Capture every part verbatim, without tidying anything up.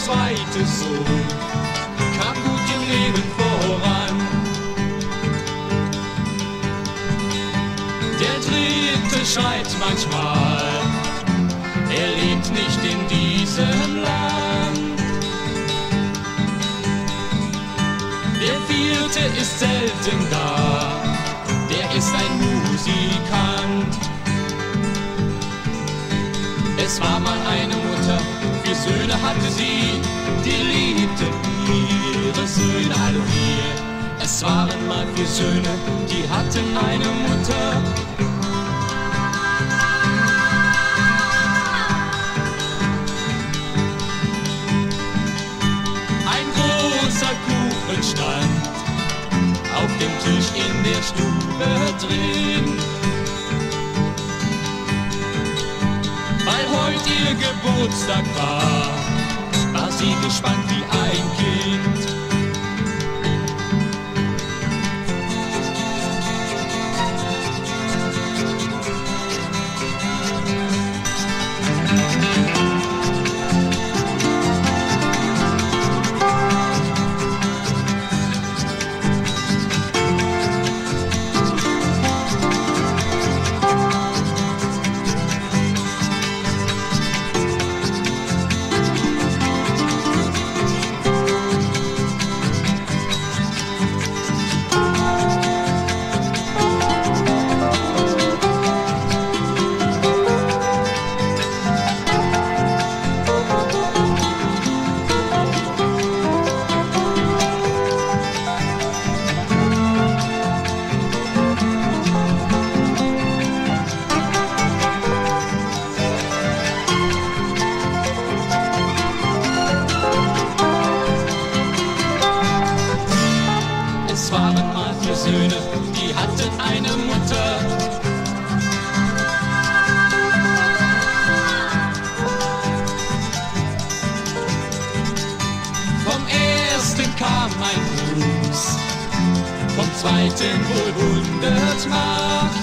zweite Sohn kam gut im Leben voran. Der dritte schreit manchmal, er lebt nicht in diesem Land. Der vierte ist selten da, der ist ein Musikant. Es war mal eine Mutter, vier Söhne hatte sie, die liebte ihre Söhne alle vier. Es waren mal vier Söhne, die hatten eine Mutter. Ein großer Kuchen stand auf dem Tisch in der Stube drin. Weil heute ihr Geburtstag war, war sie gespannt wie ein Kind. Es waren mal vier Söhne, die hatten eine Mutter. Vom ersten kam ein Gruß, vom zweiten wohl hundert Mark.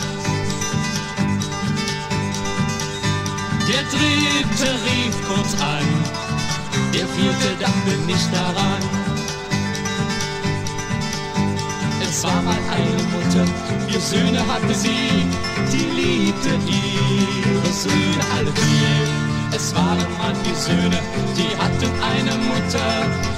Der dritte rief kurz an, der vierte dachte nicht daran. Es war mal eine Mutter, vier Söhne hatte sie, die liebte ihre Söhne alle vier. Es waren mal vier Söhne, die hatten eine Mutter.